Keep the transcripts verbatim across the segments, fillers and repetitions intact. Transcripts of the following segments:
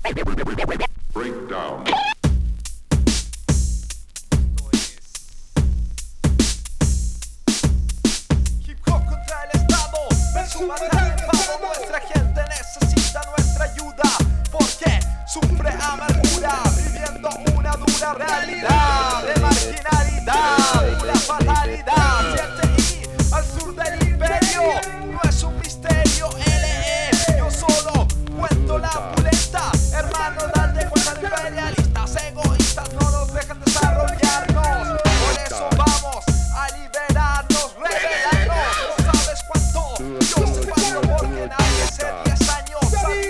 Breakdown. Hip hop contra el Estado, versus batalla el pavo. Nuestra gente necesita nuestra ayuda, porque sufre amargura, viviendo una dura realidad de marginalidad, una fatalidad. siete I al sur del imperio, no es un misterio. L E, yo solo cuento la pulenta. Hermano, date cuenta de imperialistas egoístas no nos dejan desarrollarnos. Por eso vamos a liberarnos, rebelarnos. No sabes cuánto, yo sé cuánto, porque nadie hace diez años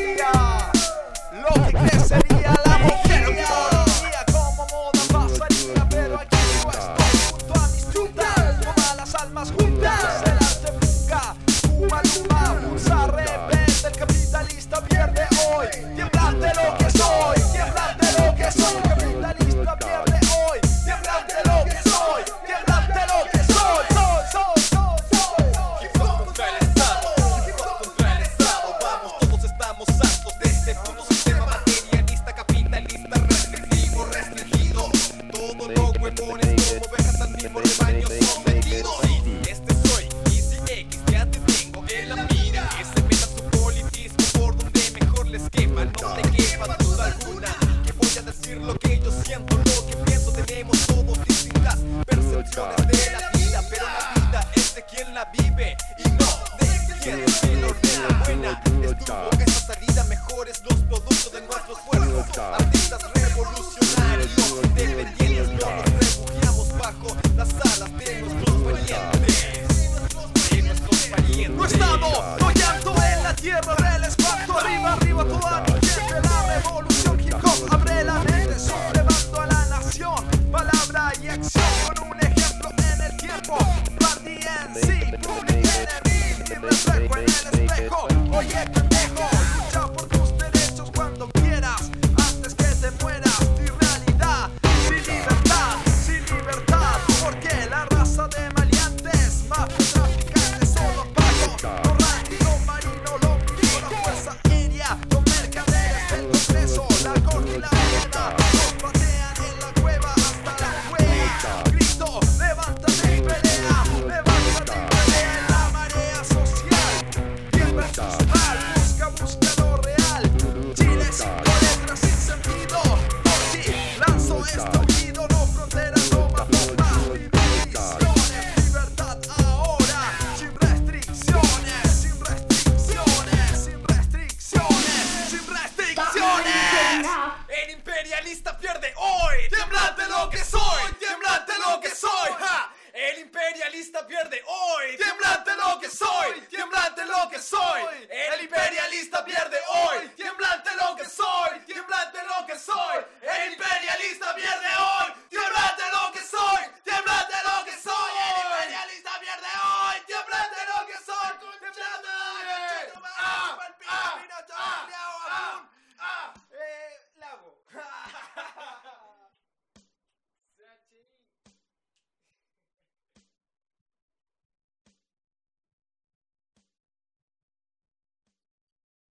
sabía lo que crecería la mujer. Día como moda pasaría, pero aquí yo estoy junto a mis chutas, todas las almas juntas. El arte busca Cuba Luma, pulsa rebelde, el capitalista pierde hoy. Tiemblante lo que soy, tiemblante lo que soy. El capitalista pierde hoy, tiemblante lo que soy, tiemblante lo que soy. Soy, soy, soy, soy. Hip hop contra el Estado, hip hop contra el Estado. Vamos, todos estamos hartos de este puto sistema materialista, capitalista, restrictivo, restringido. Todos los huevones como ovejas al mismo rebaño sometidos. Sí, este soy, Easy X, ya te tengo en la mira. Que se meta su politismo por donde mejor les quepa. No te quepa duda alguna que voy a decir lo que yo siento, lo que pienso. Tenemos todos distintas percepciones de la vida, pero la vida es de quien la vive y no de quien se lo ordena. Buena estuvo esa salida, mejores los productos de nuestro esfuerzo. Artistas revolucionarios, independientes, no nos refugiamos bajo las alas de nuestros parientes, de nuestros parientes. No estado, no llanto en la tierra del espanto. Arriba, arriba toda mi gente. La revolución hip hop abre la mente, sublevando a la nación. Palabra y acción con un ejemplo en el tiempo. Randy N C, Public Enemy, mi reflejo en el espejo. Oye pendejo, lucha por tus derechos cuando quieras, antes que te mueras. Mi realidad, sin libertad, sin libertad. Porque la raza de maleantes, narcotraficantes son los pagos. Los Randy, los marinos, los milicos, la fuerza aérea, los mercaderes del Congreso, la corte y la arena. Nos patean en la cueva hasta la huella. Grito, levántate y pelea, levántate y pelea en la marea social. Bien versus mal, busca, busca lo real. Chile cinco letras sin sentido. Por ti lanzo este oído, no fronteras, no mapas más. Divisiones, libertad ahora, sin restricciones, sin restricciones, sin restricciones, sin restricciones. El imperialista pierde hoy. Tiemblante lo que soy, tiemblante lo que soy. ¡Ja! El imperialista pierde hoy. Tiemblante lo que soy, tiemblante lo que soy. El imperialista